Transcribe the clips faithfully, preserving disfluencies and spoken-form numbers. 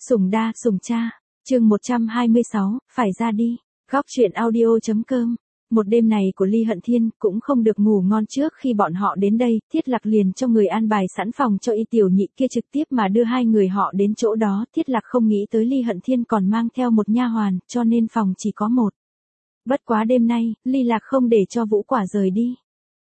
Sủng đa, sủng cha. Chương một trăm hai mươi sáu, phải ra đi. Góc truyện audio.com. Một đêm này của Ly Hận Thiên cũng không được ngủ ngon. Trước khi bọn họ đến đây, Thiết Lạc liền cho người an bài sẵn phòng cho Y tiểu nhị kia trực tiếp mà đưa hai người họ đến chỗ đó. Thiết Lạc không nghĩ tới Ly Hận Thiên còn mang theo một nha hoàn, cho nên phòng chỉ có một. Bất quá đêm nay, Ly Lạc không để cho Vũ Quả rời đi.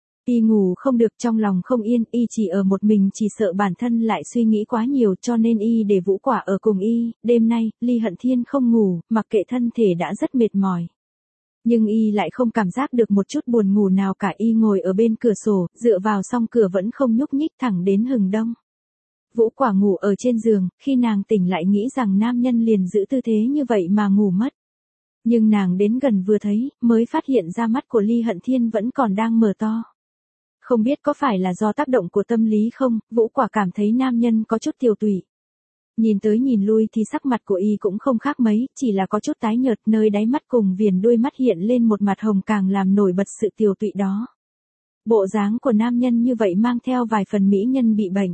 Y ngủ không được, trong lòng không yên, Y chỉ ở một mình, chỉ sợ bản thân lại suy nghĩ quá nhiều, cho nên Y để Vũ Quả ở cùng Y. Đêm nay, Ly Hận Thiên không ngủ, mặc kệ thân thể đã rất mệt mỏi. Nhưng Y lại không cảm giác được một chút buồn ngủ nào cả. Y ngồi ở bên cửa sổ, dựa vào song cửa vẫn không nhúc nhích thẳng đến hừng đông. Vũ Quả ngủ ở trên giường, khi nàng tỉnh lại nghĩ rằng nam nhân liền giữ tư thế như vậy mà ngủ mất. Nhưng nàng đến gần vừa thấy, mới phát hiện ra mắt của Ly Hận Thiên vẫn còn đang mở to. Không biết có phải là do tác động của tâm lý không, Vũ Quả cảm thấy nam nhân có chút tiều tụy. Nhìn tới nhìn lui thì sắc mặt của Y cũng không khác mấy, chỉ là có chút tái nhợt, nơi đáy mắt cùng viền đuôi mắt hiện lên một mặt hồng càng làm nổi bật sự tiều tụy đó. Bộ dáng của nam nhân như vậy mang theo vài phần mỹ nhân bị bệnh.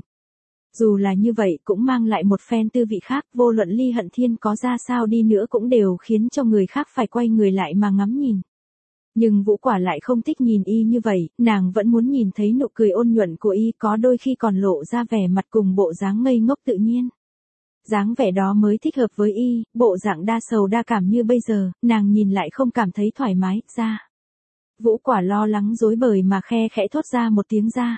Dù là như vậy cũng mang lại một phen tư vị khác, vô luận Ly Hận Thiên có ra sao đi nữa cũng đều khiến cho người khác phải quay người lại mà ngắm nhìn. Nhưng Vũ Quả lại không thích nhìn Y như vậy, nàng vẫn muốn nhìn thấy nụ cười ôn nhuận của Y, có đôi khi còn lộ ra vẻ mặt cùng bộ dáng ngây ngốc tự nhiên. Dáng vẻ đó mới thích hợp với Y, bộ dạng đa sầu đa cảm như bây giờ, nàng nhìn lại không cảm thấy thoải mái, ra. Vũ Quả lo lắng rối bời mà khe khẽ thốt ra một tiếng ra.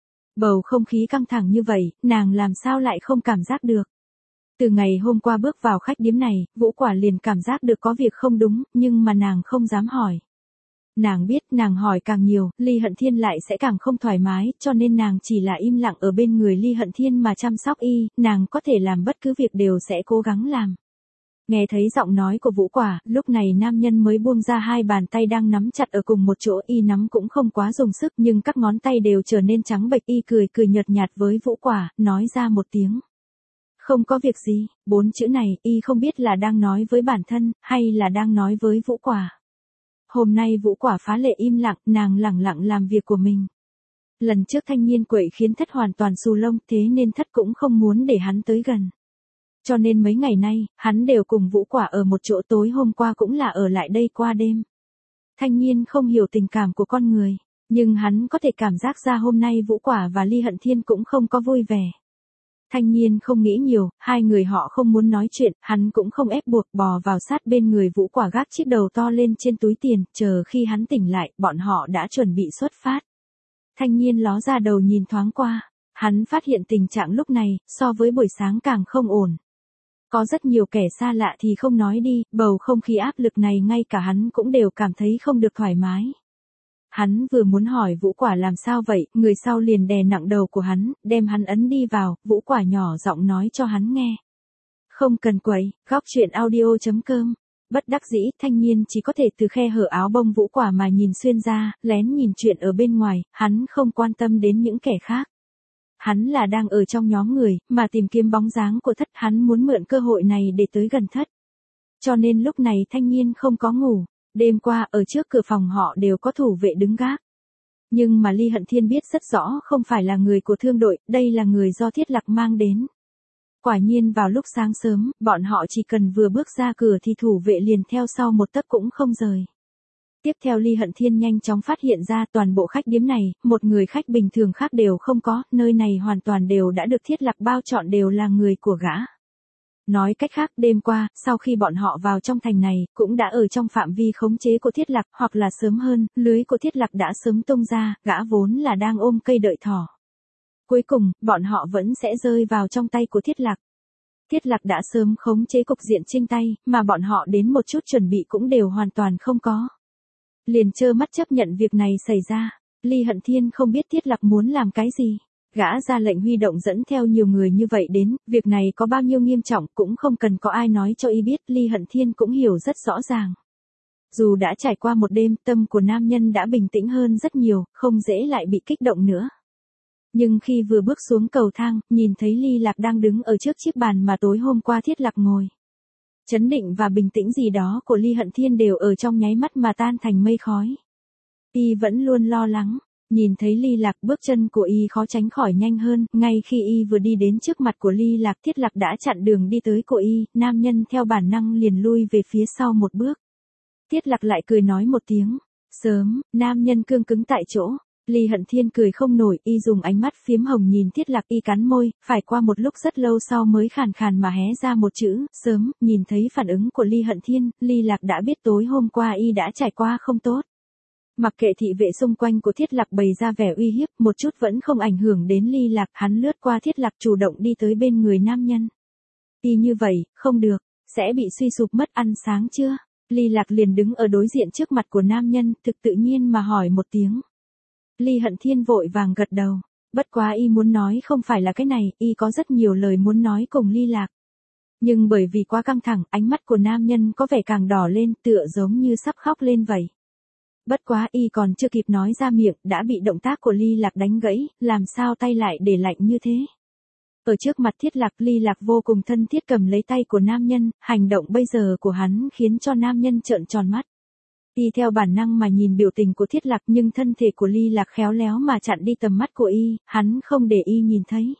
Bầu không khí căng thẳng như vậy, nàng làm sao lại không cảm giác được. Từ ngày hôm qua bước vào khách điếm này, Vũ Quả liền cảm giác được có việc không đúng, nhưng mà nàng không dám hỏi. Nàng biết nàng hỏi càng nhiều, Ly Hận Thiên lại sẽ càng không thoải mái, cho nên nàng chỉ là im lặng ở bên người Ly Hận Thiên mà chăm sóc Y, nàng có thể làm bất cứ việc đều sẽ cố gắng làm. Nghe thấy giọng nói của Vũ Quả, lúc này nam nhân mới buông ra hai bàn tay đang nắm chặt ở cùng một chỗ. Y nắm cũng không quá dùng sức nhưng các ngón tay đều trở nên trắng bệch. Y cười cười nhợt nhạt với Vũ Quả, nói ra một tiếng. Không có việc gì, bốn chữ này, Y không biết là đang nói với bản thân, hay là đang nói với Vũ Quả. Hôm nay Vũ Quả phá lệ im lặng, nàng lẳng lặng làm việc của mình. Lần trước thanh niên quậy khiến Thất hoàn toàn xù lông, thế nên Thất cũng không muốn để hắn tới gần. Cho nên mấy ngày nay, hắn đều cùng Vũ Quả ở một chỗ, tối hôm qua cũng là ở lại đây qua đêm. Thanh niên không hiểu tình cảm của con người, nhưng hắn có thể cảm giác ra hôm nay Vũ Quả và Ly Hận Thiên cũng không có vui vẻ. Thanh niên không nghĩ nhiều, hai người họ không muốn nói chuyện, hắn cũng không ép buộc, bò vào sát bên người Vũ Quả gác chiếc đầu to lên trên túi tiền, chờ khi hắn tỉnh lại, bọn họ đã chuẩn bị xuất phát. Thanh niên ló ra đầu nhìn thoáng qua, hắn phát hiện tình trạng lúc này, so với buổi sáng càng không ổn. Có rất nhiều kẻ xa lạ thì không nói đi, bầu không khí áp lực này ngay cả hắn cũng đều cảm thấy không được thoải mái. Hắn vừa muốn hỏi Vũ Quả làm sao vậy, người sau liền đè nặng đầu của hắn, đem hắn ấn đi vào. Vũ Quả nhỏ giọng nói cho hắn nghe. Không cần quấy, góc truyện audio.com. Bất đắc dĩ, thanh niên chỉ có thể từ khe hở áo bông Vũ Quả mà nhìn xuyên ra, lén nhìn chuyện ở bên ngoài, hắn không quan tâm đến những kẻ khác. Hắn là đang ở trong nhóm người, mà tìm kiếm bóng dáng của Thất, hắn muốn mượn cơ hội này để tới gần Thất. Cho nên lúc này thanh niên không có ngủ. Đêm qua, ở trước cửa phòng họ đều có thủ vệ đứng gác. Nhưng mà Ly Hận Thiên biết rất rõ không phải là người của thương đội, đây là người do Thiết Lạc mang đến. Quả nhiên vào lúc sáng sớm, bọn họ chỉ cần vừa bước ra cửa thì thủ vệ liền theo sau một tấc cũng không rời. Tiếp theo Ly Hận Thiên nhanh chóng phát hiện ra toàn bộ khách điếm này, một người khách bình thường khác đều không có, nơi này hoàn toàn đều đã được Thiết Lạc bao trọn đều là người của gã. Nói cách khác, đêm qua, sau khi bọn họ vào trong thành này, cũng đã ở trong phạm vi khống chế của Thiết Lạc, hoặc là sớm hơn, lưới của Thiết Lạc đã sớm tung ra, gã vốn là đang ôm cây đợi thỏ. Cuối cùng, bọn họ vẫn sẽ rơi vào trong tay của Thiết Lạc. Thiết Lạc đã sớm khống chế cục diện trên tay, mà bọn họ đến một chút chuẩn bị cũng đều hoàn toàn không có. Liền trơ mắt chấp nhận việc này xảy ra. Ly Hận Thiên không biết Thiết Lạc muốn làm cái gì. Gã ra lệnh huy động dẫn theo nhiều người như vậy đến, việc này có bao nhiêu nghiêm trọng cũng không cần có ai nói cho Y biết, Ly Hận Thiên cũng hiểu rất rõ ràng. Dù đã trải qua một đêm, tâm của nam nhân đã bình tĩnh hơn rất nhiều, không dễ lại bị kích động nữa. Nhưng khi vừa bước xuống cầu thang, nhìn thấy Ly Lạc đang đứng ở trước chiếc bàn mà tối hôm qua Thiết Lạc ngồi. Chấn định và bình tĩnh gì đó của Ly Hận Thiên đều ở trong nháy mắt mà tan thành mây khói. Y vẫn luôn lo lắng. Nhìn thấy Ly Lạc, bước chân của y khó tránh khỏi nhanh hơn, ngay khi y vừa đi đến trước mặt của Ly Lạc, Thiết Lạc đã chặn đường đi tới của y, nam nhân theo bản năng liền lui về phía sau một bước. Thiết Lạc lại cười nói một tiếng, sớm, nam nhân cương cứng tại chỗ. Ly Hận Thiên cười không nổi, y dùng ánh mắt phiếm hồng nhìn Thiết Lạc, y cắn môi, phải qua một lúc rất lâu sau mới khàn khàn mà hé ra một chữ, sớm. Nhìn thấy phản ứng của Ly Hận Thiên, Ly Lạc đã biết tối hôm qua y đã trải qua không tốt. Mặc kệ thị vệ xung quanh của Thiết Lạc bày ra vẻ uy hiếp, một chút vẫn không ảnh hưởng đến Ly Lạc, hắn lướt qua Thiết Lạc chủ động đi tới bên người nam nhân. Y như vậy, không được, sẽ bị suy sụp mất ăn sáng chưa? Ly Lạc liền đứng ở đối diện trước mặt của nam nhân, thực tự nhiên mà hỏi một tiếng. Ly Hận Thiên vội vàng gật đầu, bất quá y muốn nói không phải là cái này, y có rất nhiều lời muốn nói cùng Ly Lạc. Nhưng bởi vì quá căng thẳng, ánh mắt của nam nhân có vẻ càng đỏ lên, tựa giống như sắp khóc lên vậy. Bất quá y còn chưa kịp nói ra miệng, đã bị động tác của Ly Lạc đánh gãy, làm sao tay lại để lạnh như thế. Ở trước mặt Thiết Lạc, Ly Lạc vô cùng thân thiết cầm lấy tay của nam nhân, hành động bây giờ của hắn khiến cho nam nhân trợn tròn mắt. Y theo bản năng mà nhìn biểu tình của Thiết Lạc, nhưng thân thể của Ly Lạc khéo léo mà chặn đi tầm mắt của y, hắn không để y nhìn thấy.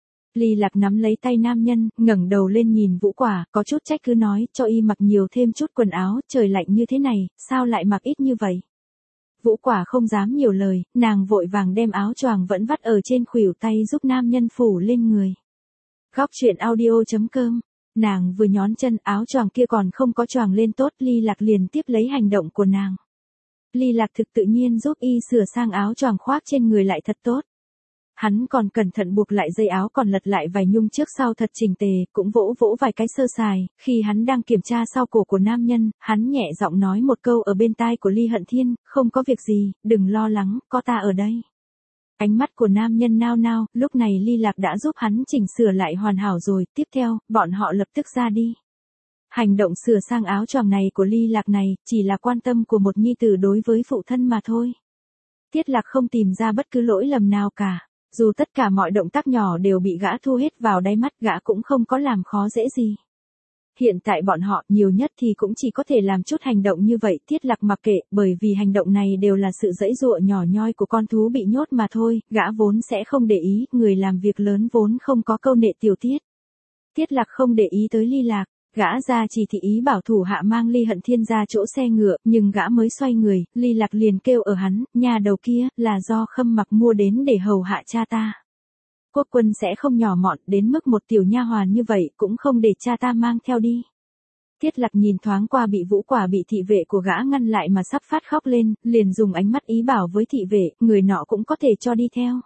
Ly Lạc nắm lấy tay nam nhân, ngẩng đầu lên nhìn Vũ Quả, có chút trách cứ nói, cho y mặc nhiều thêm chút quần áo, trời lạnh như thế này, sao lại mặc ít như vậy? Vũ Quả không dám nhiều lời, nàng vội vàng đem áo choàng vẫn vắt ở trên khuỷu tay giúp nam nhân phủ lên người. Góc truyện audio chấm com. Nàng vừa nhón chân, áo choàng kia còn không có choàng lên tốt, Ly Lạc liền tiếp lấy hành động của nàng. Ly Lạc thực tự nhiên giúp y sửa sang áo choàng khoác trên người lại thật tốt. Hắn còn cẩn thận buộc lại dây áo, còn lật lại vài nhung trước sau thật chỉnh tề, cũng vỗ vỗ vài cái sơ sài. Khi hắn đang kiểm tra sau cổ của nam nhân, hắn nhẹ giọng nói một câu ở bên tai của Ly Hận Thiên, không có việc gì, đừng lo lắng, có ta ở đây. Ánh mắt của nam nhân nao nao, lúc này Ly Lạc đã giúp hắn chỉnh sửa lại hoàn hảo rồi, tiếp theo, bọn họ lập tức ra đi. Hành động sửa sang áo choàng này của Ly Lạc này, chỉ là quan tâm của một nhi tử đối với phụ thân mà thôi. Thiết Lạc không tìm ra bất cứ lỗi lầm nào cả. Dù tất cả mọi động tác nhỏ đều bị gã thu hết vào đáy mắt, gã cũng không có làm khó dễ gì. Hiện tại bọn họ nhiều nhất thì cũng chỉ có thể làm chút hành động như vậy, Thiết Lạc mặc kệ, bởi vì hành động này đều là sự giãy giụa nhỏ nhoi của con thú bị nhốt mà thôi, gã vốn sẽ không để ý, người làm việc lớn vốn không có câu nệ tiểu tiết. Thiết Lạc không để ý tới Ly Lạc, gã ra chỉ thị ý bảo thủ hạ mang Ly Hận Thiên ra chỗ xe ngựa, nhưng gã mới xoay người, Ly Lạc liền kêu ở hắn, nhà đầu kia, là do Khâm Mặc mua đến để hầu hạ cha ta. Quốc quân sẽ không nhỏ mọn đến mức một tiểu nha hoàn như vậy, cũng không để cha ta mang theo đi. Thiết Lạc nhìn thoáng qua bị Vũ Quả bị thị vệ của gã ngăn lại mà sắp phát khóc lên, liền dùng ánh mắt ý bảo với thị vệ, người nọ cũng có thể cho đi theo.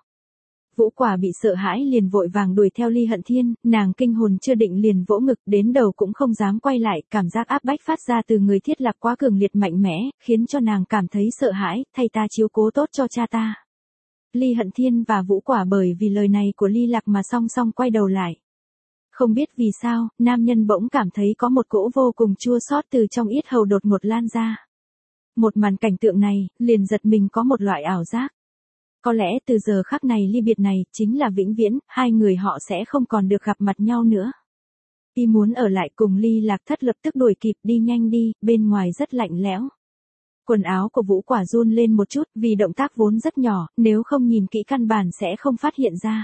Vũ Quả bị sợ hãi liền vội vàng đuổi theo Ly Hận Thiên, nàng kinh hồn chưa định liền vỗ ngực, đến đầu cũng không dám quay lại, cảm giác áp bách phát ra từ người Thiết Lạc quá cường liệt mạnh mẽ, khiến cho nàng cảm thấy sợ hãi, thay ta chiếu cố tốt cho cha ta. Ly Hận Thiên và Vũ Quả bởi vì lời này của Ly Lạc mà song song quay đầu lại. Không biết vì sao, nam nhân bỗng cảm thấy có một cỗ vô cùng chua xót từ trong yết hầu đột ngột lan ra. Một màn cảnh tượng này, liền giật mình có một loại ảo giác. Có lẽ từ giờ khắc này ly biệt này, chính là vĩnh viễn, hai người họ sẽ không còn được gặp mặt nhau nữa. Y muốn ở lại cùng Ly Lạc Thất lập tức đuổi kịp, đi nhanh đi, bên ngoài rất lạnh lẽo. Quần áo của Vũ Quả run lên một chút, vì động tác vốn rất nhỏ, nếu không nhìn kỹ căn bản sẽ không phát hiện ra.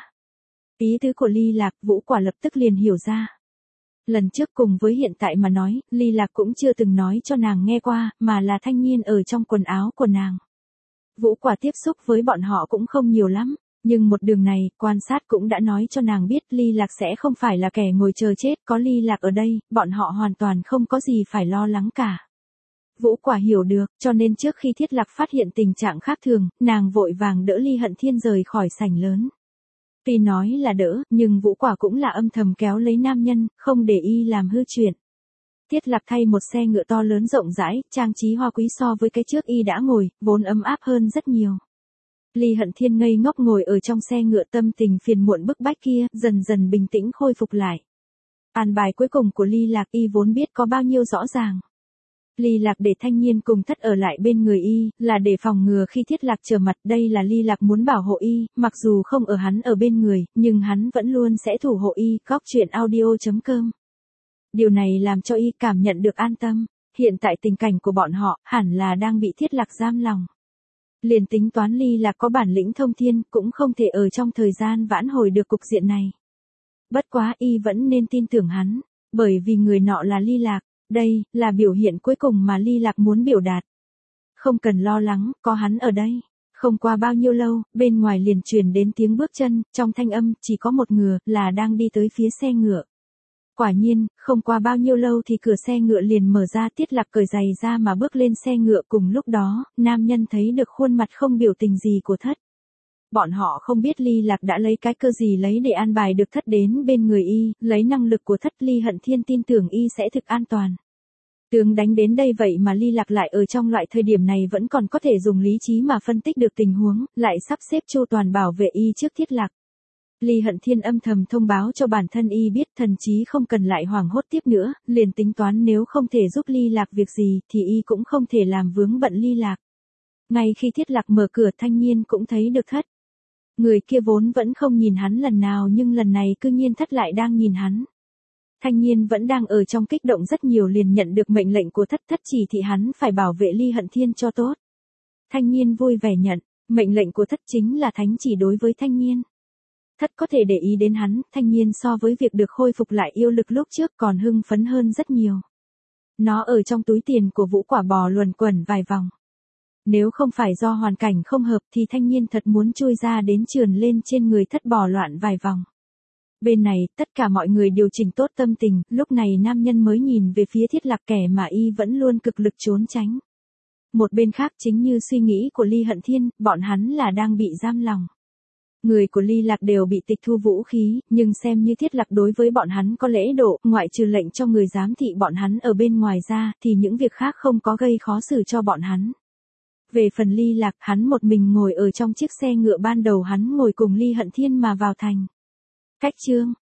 Ý tứ của Ly Lạc, Vũ Quả lập tức liền hiểu ra. Lần trước cùng với hiện tại mà nói, Ly Lạc cũng chưa từng nói cho nàng nghe qua, mà là thanh niên ở trong quần áo của nàng. Vũ Quả tiếp xúc với bọn họ cũng không nhiều lắm, nhưng một đường này, quan sát cũng đã nói cho nàng biết Ly Lạc sẽ không phải là kẻ ngồi chờ chết, có Ly Lạc ở đây, bọn họ hoàn toàn không có gì phải lo lắng cả. Vũ Quả hiểu được, cho nên trước khi Thiết Lạc phát hiện tình trạng khác thường, nàng vội vàng đỡ Ly Hận Thiên rời khỏi sảnh lớn. Tuy nói là đỡ, nhưng Vũ Quả cũng là âm thầm kéo lấy nam nhân, không để y làm hư chuyện. Thiết Lạc thay một xe ngựa to lớn rộng rãi, trang trí hoa quý so với cái trước y đã ngồi, vốn ấm áp hơn rất nhiều. Ly Hận Thiên ngây ngốc ngồi ở trong xe ngựa, tâm tình phiền muộn bức bách kia, dần dần bình tĩnh khôi phục lại. An bài cuối cùng của Ly Lạc y vốn biết có bao nhiêu rõ ràng. Ly Lạc để thanh niên cùng Thất ở lại bên người y, là để phòng ngừa khi Thiết Lạc trở mặt, đây là Ly Lạc muốn bảo hộ y, mặc dù không ở hắn ở bên người, nhưng hắn vẫn luôn sẽ thủ hộ y. Góc truyện audio chấm com. Điều này làm cho y cảm nhận được an tâm, hiện tại tình cảnh của bọn họ, hẳn là đang bị Thiết Lạc giam lòng. Liền tính toán Ly Lạc có bản lĩnh thông thiên cũng không thể ở trong thời gian vãn hồi được cục diện này. Bất quá y vẫn nên tin tưởng hắn, bởi vì người nọ là Ly Lạc, đây là biểu hiện cuối cùng mà Ly Lạc muốn biểu đạt. Không cần lo lắng, có hắn ở đây. Không qua bao nhiêu lâu, bên ngoài liền truyền đến tiếng bước chân, trong thanh âm chỉ có một ngựa là đang đi tới phía xe ngựa. Quả nhiên, không qua bao nhiêu lâu thì cửa xe ngựa liền mở ra, Tiết Lạc cởi giày ra mà bước lên xe ngựa. Cùng lúc đó, nam nhân thấy được khuôn mặt không biểu tình gì của Thất. Bọn họ không biết Ly Lạc đã lấy cái cơ gì lấy để an bài được Thất đến bên người y, lấy năng lực của Thất Ly Hận Thiên tin tưởng y sẽ thực an toàn. Tướng đánh đến đây vậy mà Ly Lạc lại ở trong loại thời điểm này vẫn còn có thể dùng lý trí mà phân tích được tình huống, lại sắp xếp chu toàn bảo vệ y trước Thiết Lạc. Ly Hận Thiên âm thầm thông báo cho bản thân y biết thần chí không cần lại hoảng hốt tiếp nữa, liền tính toán nếu không thể giúp Ly Lạc việc gì thì y cũng không thể làm vướng bận Ly Lạc. Ngay khi Thiết Lạc mở cửa, Thanh Nhiên cũng thấy được Thất. Người kia vốn vẫn không nhìn hắn lần nào nhưng lần này cư nhiên Thất lại đang nhìn hắn. Thanh Nhiên vẫn đang ở trong kích động rất nhiều, liền nhận được mệnh lệnh của Thất. Thất chỉ thị hắn phải bảo vệ Ly Hận Thiên cho tốt. Thanh Nhiên vui vẻ nhận, mệnh lệnh của Thất chính là thánh chỉ đối với Thanh Nhiên. Thất có thể để ý đến hắn, Thanh Nhiên so với việc được khôi phục lại yêu lực lúc trước còn hưng phấn hơn rất nhiều. Nó ở trong túi tiền của Vũ Quả bò luẩn quẩn vài vòng. Nếu không phải do hoàn cảnh không hợp thì Thanh Nhiên thật muốn chui ra đến trườn lên trên người Thất bò loạn vài vòng. Bên này, tất cả mọi người điều chỉnh tốt tâm tình, lúc này nam nhân mới nhìn về phía Thiết Lạc, kẻ mà y vẫn luôn cực lực trốn tránh. Một bên khác chính như suy nghĩ của Ly Hận Thiên, bọn hắn là đang bị giam lòng. Người của Ly Lạc đều bị tịch thu vũ khí, nhưng xem như Thiết Lạc đối với bọn hắn có lễ độ, ngoại trừ lệnh cho người giám thị bọn hắn ở bên ngoài ra, thì những việc khác không có gây khó xử cho bọn hắn. Về phần Ly Lạc, hắn một mình ngồi ở trong chiếc xe ngựa ban đầu hắn ngồi cùng Ly Hận Thiên mà vào thành. Cách chương